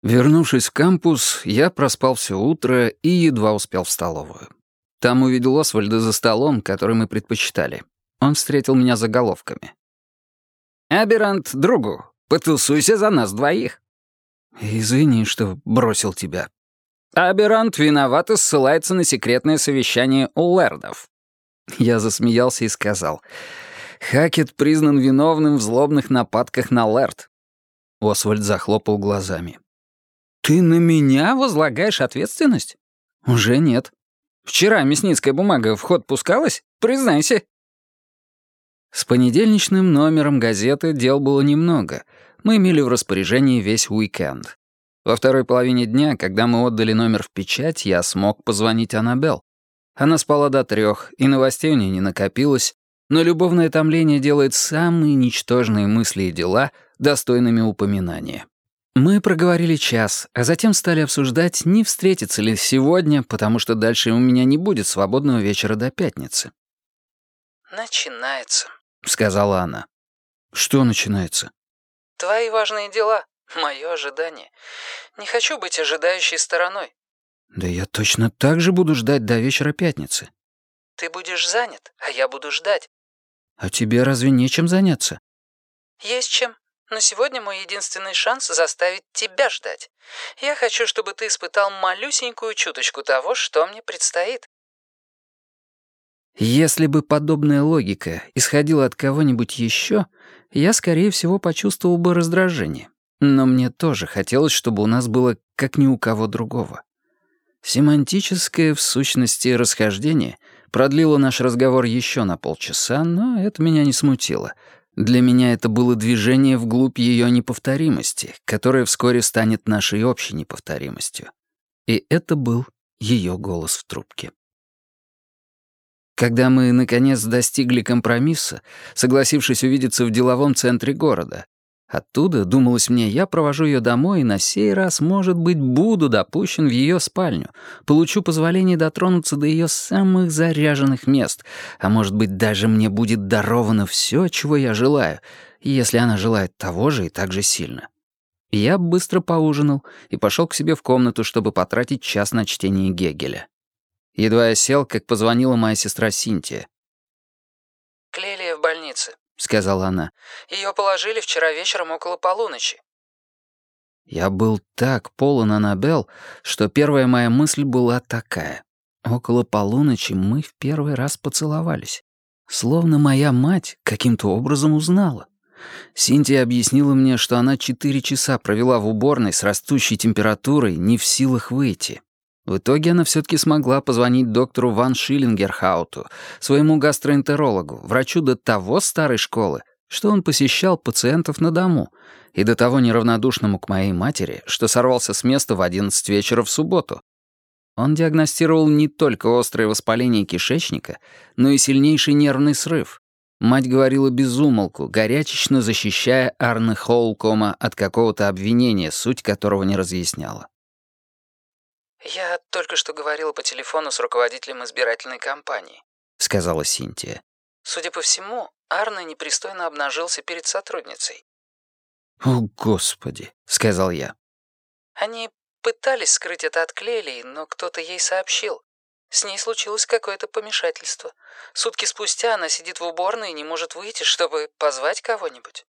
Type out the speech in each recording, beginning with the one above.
Вернувшись в кампус, я проспал все утро и едва успел в столовую. Там увидел Освальда за столом, который мы предпочитали. Он встретил меня заголовками. «Аберант, другу, потусуйся за нас двоих». «Извини, что бросил тебя». «Аберант виноват и ссылается на секретное совещание у лэрдов». Я засмеялся и сказал. «Хакет признан виновным в злобных нападках на лэрд». Освальд захлопал глазами. «Ты на меня возлагаешь ответственность?» «Уже нет». «Вчера мясницкая бумага в ход пускалась? Признайся». С понедельничным номером газеты дел было немного. Мы имели в распоряжении весь уикенд. Во второй половине дня, когда мы отдали номер в печать, я смог позвонить Аннабелл. Она спала до 3, и новостей у нее не накопилось, но любовное томление делает самые ничтожные мысли и дела достойными упоминания. Мы проговорили час, а затем стали обсуждать, не встретиться ли сегодня, потому что дальше у меня не будет свободного вечера до пятницы. «Начинается», — сказала она. «Что начинается?» «Твои важные дела, мое ожидание. Не хочу быть ожидающей стороной». «Да я точно так же буду ждать до вечера пятницы». «Ты будешь занят, а я буду ждать». «А тебе разве нечем заняться?» «Есть чем. Но сегодня мой единственный шанс заставить тебя ждать. Я хочу, чтобы ты испытал малюсенькую чуточку того, что мне предстоит». Если бы подобная логика исходила от кого-нибудь еще, я, скорее всего, почувствовал бы раздражение. Но мне тоже хотелось, чтобы у нас было как ни у кого другого. Семантическое, в сущности, расхождение продлило наш разговор еще на полчаса, но это меня не смутило. Для меня это было движение вглубь ее неповторимости, которая вскоре станет нашей общей неповторимостью. И это был ее голос в трубке. Когда мы, наконец, достигли компромисса, согласившись увидеться в деловом центре города, оттуда, думалось мне, я провожу ее домой и на сей раз, может быть, буду допущен в ее спальню, получу позволение дотронуться до ее самых заряженных мест, а может быть, даже мне будет даровано все, чего я желаю, если она желает того же и так же сильно. Я быстро поужинал и пошел к себе в комнату, чтобы потратить час на чтение Гегеля. Едва я сел, как позвонила моя сестра Синтия. «Клелия в больнице», — сказала она. «Ее положили вчера вечером около полуночи». Я был так полон Аннабелл, что первая моя мысль была такая. Около полуночи мы в первый раз поцеловались. Словно моя мать каким-то образом узнала. Синтия объяснила мне, что она 4 часа провела в уборной с растущей температурой, не в силах выйти. В итоге она все-таки смогла позвонить доктору Ван Шиллингерхауту, своему гастроэнтерологу, врачу до того старой школы, что он посещал пациентов на дому, и до того неравнодушному к моей матери, что сорвался с места в 11 вечера в субботу. Он диагностировал не только острое воспаление кишечника, но и сильнейший нервный срыв. Мать говорила без умолку, горячечно защищая Арне Холкома от какого-то обвинения, суть которого не разъясняла. «Я только что говорила по телефону с руководителем избирательной кампании», — сказала Синтия. «Судя по всему, Арне непристойно обнажился перед сотрудницей». «О, Господи», — сказал я. «Они пытались скрыть это от Клелии, но кто-то ей сообщил. С ней случилось какое-то помешательство. Сутки спустя она сидит в уборной и не может выйти, чтобы позвать кого-нибудь».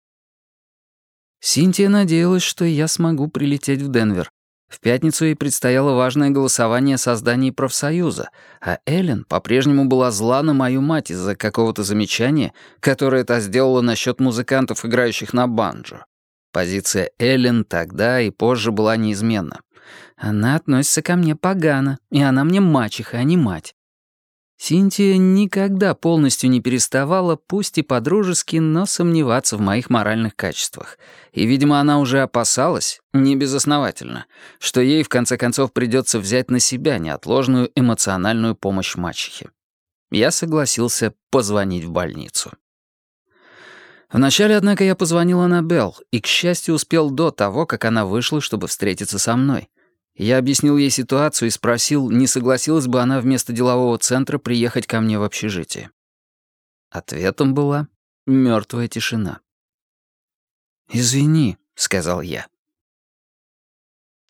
Синтия надеялась, что я смогу прилететь в Денвер. В пятницу ей предстояло важное голосование о создании профсоюза, а Эллен по-прежнему была зла на мою мать из-за какого-то замечания, которое та сделала насчет музыкантов, играющих на банджо. Позиция Эллен тогда и позже была неизменна. Она относится ко мне погано, и она мне мачеха, а не мать. Синтия никогда полностью не переставала, пусть и по-дружески, но сомневаться в моих моральных качествах. И, видимо, она уже опасалась, не безосновательно, что ей в конце концов придется взять на себя неотложную эмоциональную помощь мачехе. Я согласился позвонить в больницу. Вначале, однако, я позвонил Аннабелл и, к счастью, успел до того, как она вышла, чтобы встретиться со мной. Я объяснил ей ситуацию и спросил, не согласилась бы она вместо делового центра приехать ко мне в общежитие. Ответом была мертвая тишина. «Извини», — сказал я.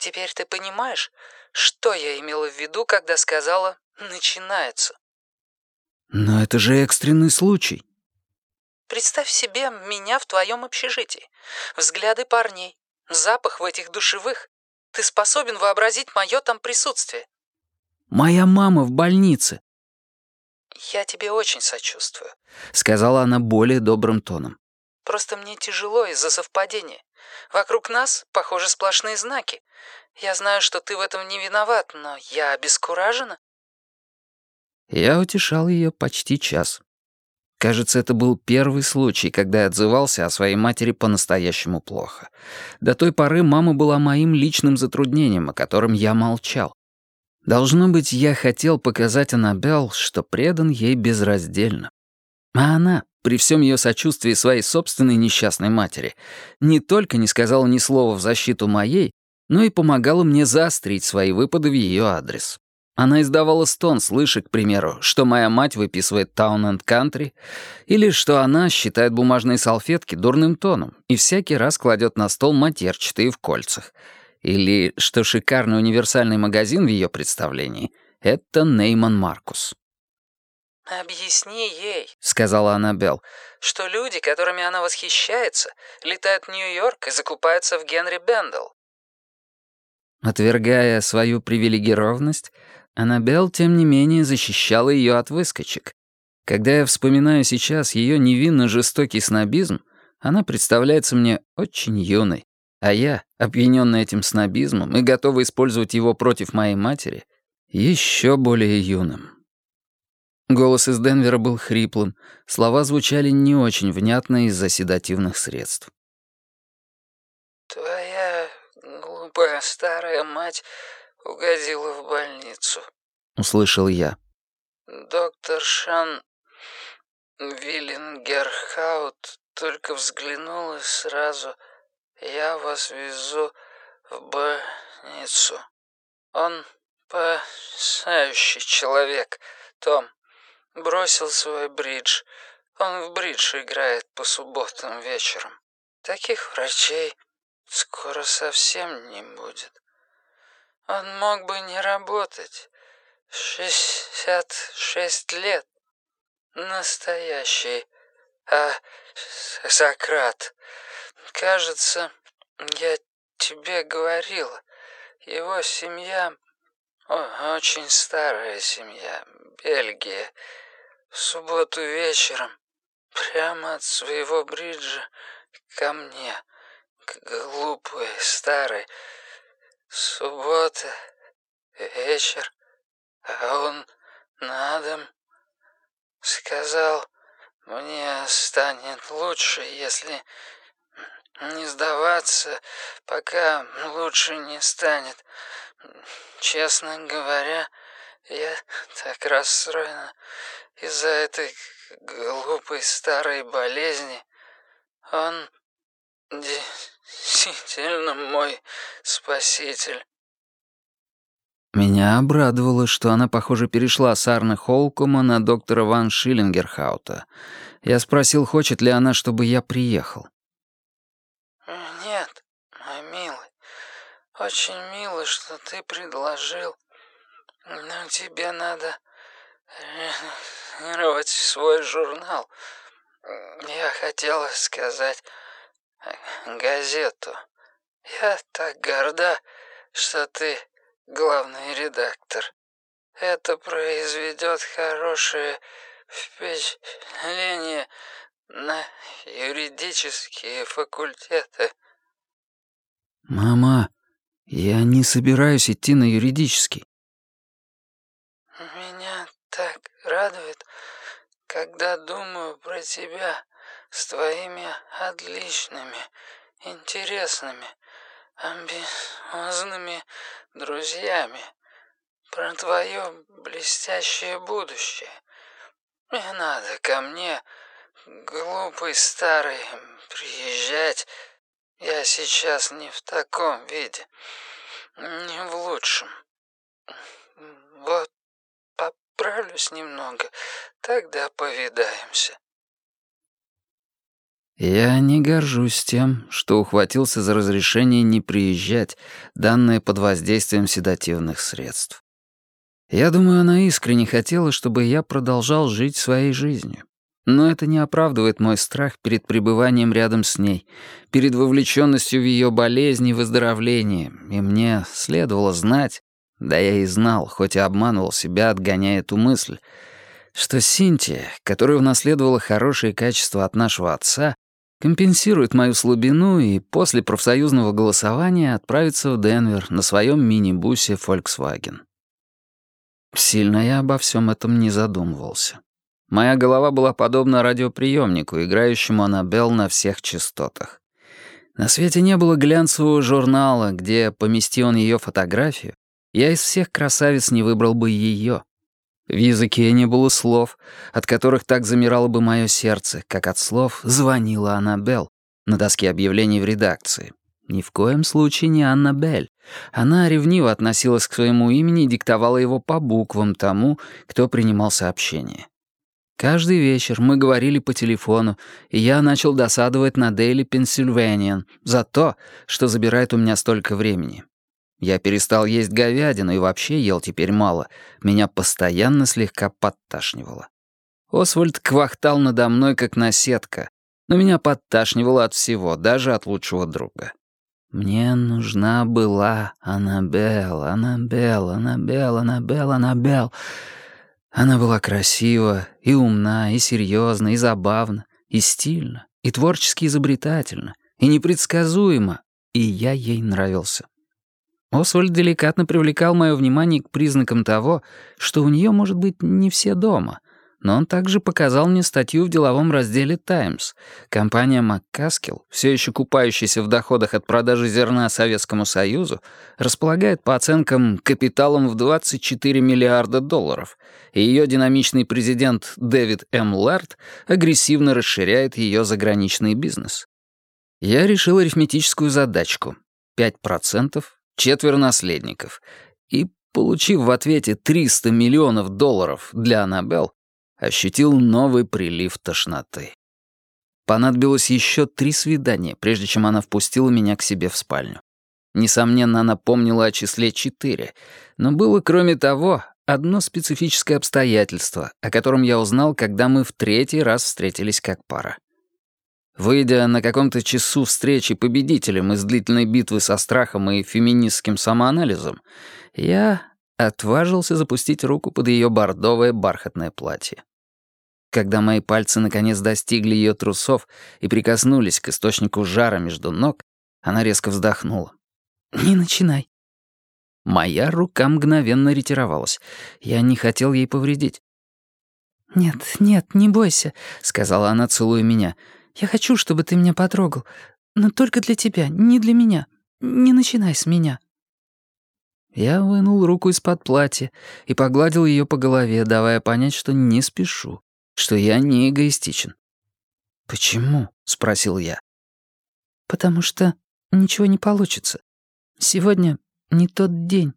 Теперь ты понимаешь, что я имела в виду, когда сказала «начинается»? Но это же экстренный случай. Представь себе меня в твоем общежитии. Взгляды парней, запах в этих душевых. Ты способен вообразить мое там присутствие? Моя мама в больнице, Я тебе очень сочувствую. сказала она более добрым тоном. Просто мне тяжело из-за совпадения. Вокруг нас, похоже, сплошные знаки. Я знаю, что ты в этом не виноват, но я обескуражена. Я утешал ее почти час. Кажется, это был первый случай, когда я отзывался о своей матери по-настоящему плохо. До той поры мама была моим личным затруднением, о котором я молчал. Должно быть, я хотел показать Аннабелл, что предан ей безраздельно. А она, при всем ее сочувствии своей собственной несчастной матери, не только не сказала ни слова в защиту моей, но и помогала мне заострить свои выпады в ее адрес. Она издавала стон, слыша, к примеру, что моя мать выписывает Town and Country, или что она считает бумажные салфетки дурным тоном и всякий раз кладет на стол матерчатые в кольцах, или что шикарный универсальный магазин в ее представлении — это Нейман Маркус. «Объясни ей», — сказала Аннабелл. что люди, которыми она восхищается, летают в Нью-Йорк и закупаются в Генри Бендел. Отвергая свою привилегированность, Аннабелл, тем не менее, защищала ее от выскочек. Когда я вспоминаю сейчас ее невинно жестокий снобизм, она представляется мне очень юной, а я, опьянённый этим снобизмом и готовый использовать его против моей матери, еще более юным. Голос из Денвера был хриплым, слова звучали не очень внятно из-за седативных средств. «Твоя глупая старая мать угодила в больницу. — услышал я. Доктор Шан Виллингерхаут только взглянул и сразу: «Я вас везу в больницу». Он потрясающий человек, Том. Бросил свой бридж. Он в бридж играет по субботам вечером. Таких врачей скоро совсем не будет. Он мог бы не работать. 66 лет. Настоящий Сократ. Кажется, я тебе говорила, его семья очень старая семья, Бельгия. В субботу вечером прямо от своего бриджа ко мне, к глупой старой. Суббота, вечер, а он на дом. Сказал, мне станет лучше, если не сдаваться, пока лучше не станет. Честно говоря, я так расстроена из-за этой глупой старой болезни. Он действительно мой спаситель. Меня обрадовало, что она, похоже, перешла с Арне Холкома на доктора Ван Шиллингерхаута. Я спросил, хочет ли она, чтобы я приехал. Нет, мой милый, очень мило, что ты предложил, но тебе надо редактировать свой журнал. Я хотела сказать газету. Я так горда, что ты главный редактор. Это произведет хорошее впечатление на юридические факультеты. «Мама, я не собираюсь идти на юридический». Меня так радует, когда думаю про тебя с твоими отличными, интересными, амбициозными друзьями, про твое блестящее будущее. Не надо ко мне, глупый старый, приезжать. Я сейчас не в таком виде, не в лучшем. Вот поправлюсь немного, тогда повидаемся. Я не горжусь тем, что ухватился за разрешение не приезжать, данное под воздействием седативных средств. Я думаю, она искренне хотела, чтобы я продолжал жить своей жизнью. Но это не оправдывает мой страх перед пребыванием рядом с ней, перед вовлеченностью в ее болезнь и выздоровление, и мне следовало знать, да я и знал, хоть и обманывал себя, отгоняя эту мысль, что Синтия, которая унаследовала хорошие качества от нашего отца, компенсирует мою слабину и после профсоюзного голосования отправится в Денвер на своем мини-бусе Volkswagen. Сильно я обо всем этом не задумывался. Моя голова была подобна радиоприемнику, играющему Аннабелл на всех частотах. На свете не было глянцевого журнала, где, помести он ее фотографию, я из всех красавиц не выбрал бы ее. В языке не было слов, от которых так замирало бы мое сердце, как от слов «звонила Аннабелл» на доске объявлений в редакции. Ни в коем случае не Аннабель. Она ревниво относилась к своему имени и диктовала его по буквам тому, кто принимал сообщение. Каждый вечер мы говорили по телефону, и я начал досадовать на Daily Pennsylvanian за то, что забирает у меня столько времени. Я перестал есть говядину и вообще ел теперь мало. Меня постоянно слегка подташнивало. Освальд квахтал надо мной, как наседка, но меня подташнивало от всего, даже от лучшего друга. Мне нужна была Аннабелл, Аннабелл, Аннабелл, Аннабелл, Аннабелл. Она была красива, и умна, и серьезна, и забавна, и стильна, и творчески изобретательна, и непредсказуема, и я ей нравился. Освальд деликатно привлекал мое внимание к признакам того, что у нее, может быть, не все дома, но он также показал мне статью в деловом разделе «Таймс». Компания «МакКаскил», все еще купающаяся в доходах от продажи зерна Советскому Союзу, располагает по оценкам капиталом в $24 миллиарда, и ее динамичный президент Дэвид М. Лард агрессивно расширяет ее заграничный бизнес. Я решил арифметическую задачку — 5%, четверо наследников, и, получив в ответе $300 миллионов для Аннабелл, ощутил новый прилив тошноты. Понадобилось еще 3 свидания, прежде чем она впустила меня к себе в спальню. Несомненно, она помнила о числе 4, но было, кроме того, одно специфическое обстоятельство, о котором я узнал, когда мы в 3-й раз встретились как пара. Выйдя на каком-то часу встречи победителем из длительной битвы со страхом и феминистским самоанализом, я отважился запустить руку под ее бордовое бархатное платье. Когда мои пальцы наконец достигли ее трусов и прикоснулись к источнику жара между ног, она резко вздохнула. «Не начинай». Моя рука мгновенно ретировалась. Я не хотел ей повредить. «Нет, нет, не бойся», — сказала она, целуя меня. «Я хочу, чтобы ты меня потрогал. Но только для тебя, не для меня. Не начинай с меня». Я вынул руку из-под платья и погладил ее по голове, давая понять, что не спешу, что я не эгоистичен. «Почему?» — спросил я. «Потому что ничего не получится. Сегодня не тот день».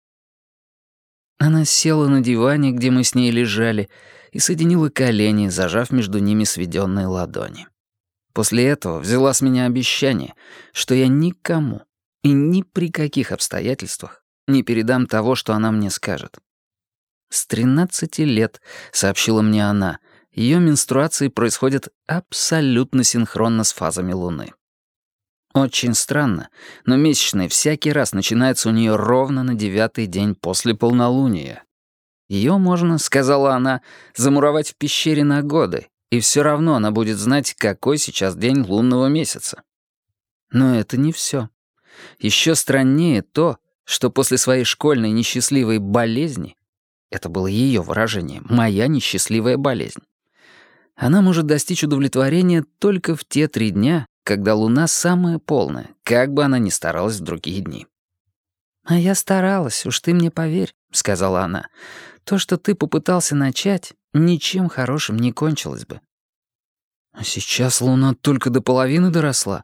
Она села на диване, где мы с ней лежали, и соединила колени, зажав между ними сведенные ладони. После этого взяла с меня обещание, что я никому и ни при каких обстоятельствах не передам того, что она мне скажет. С 13 лет, сообщила мне она, ее менструации происходят абсолютно синхронно с фазами Луны. Очень странно, но месячные всякий раз начинаются у нее ровно на 9-й день после полнолуния. Ее можно, сказала она, замуровать в пещере на годы, и все равно она будет знать, какой сейчас день лунного месяца. Но это не все. Еще страннее то, что после своей школьной несчастливой болезни, это было ее выражение, моя несчастливая болезнь, она может достичь удовлетворения только в те 3 дня, когда луна самая полная, как бы она ни старалась в другие дни. «А я старалась, уж ты мне поверь», — сказала она. «То, что ты попытался начать, ничем хорошим не кончилось бы». «А сейчас луна только до половины доросла».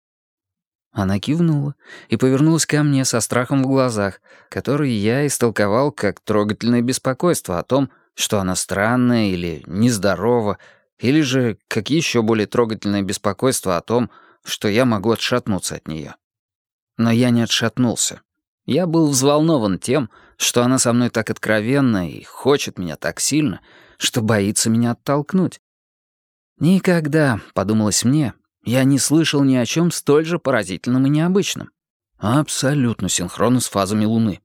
Она кивнула и повернулась ко мне со страхом в глазах, который я истолковал как трогательное беспокойство о том, что она странная или нездорова, Или же как еще более трогательное беспокойство о том, что я могу отшатнуться от нее. Но я не отшатнулся. Я был взволнован тем, что она со мной так откровенна и хочет меня так сильно, что боится меня оттолкнуть. Никогда, подумалось мне, я не слышал ни о чем столь же поразительном и необычном. Абсолютно синхронно с фазами Луны.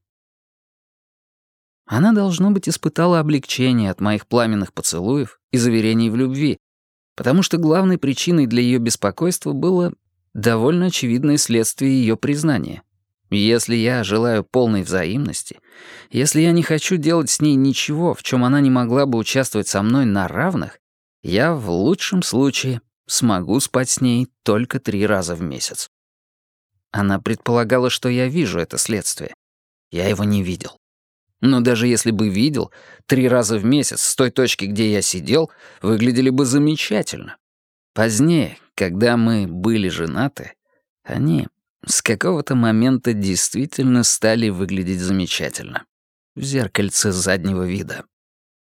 Она, должно быть, испытала облегчение от моих пламенных поцелуев и заверений в любви, потому что главной причиной для ее беспокойства было довольно очевидное следствие ее признания. Если я желаю полной взаимности, если я не хочу делать с ней ничего, в чем она не могла бы участвовать со мной на равных, я в лучшем случае смогу спать с ней только 3 раза в месяц. Она предполагала, что я вижу это следствие. Я его не видел. Но даже если бы видел, 3 раза в месяц с той точки, где я сидел, выглядели бы замечательно. Позднее, когда мы были женаты, они с какого-то момента действительно стали выглядеть замечательно. В зеркальце заднего вида.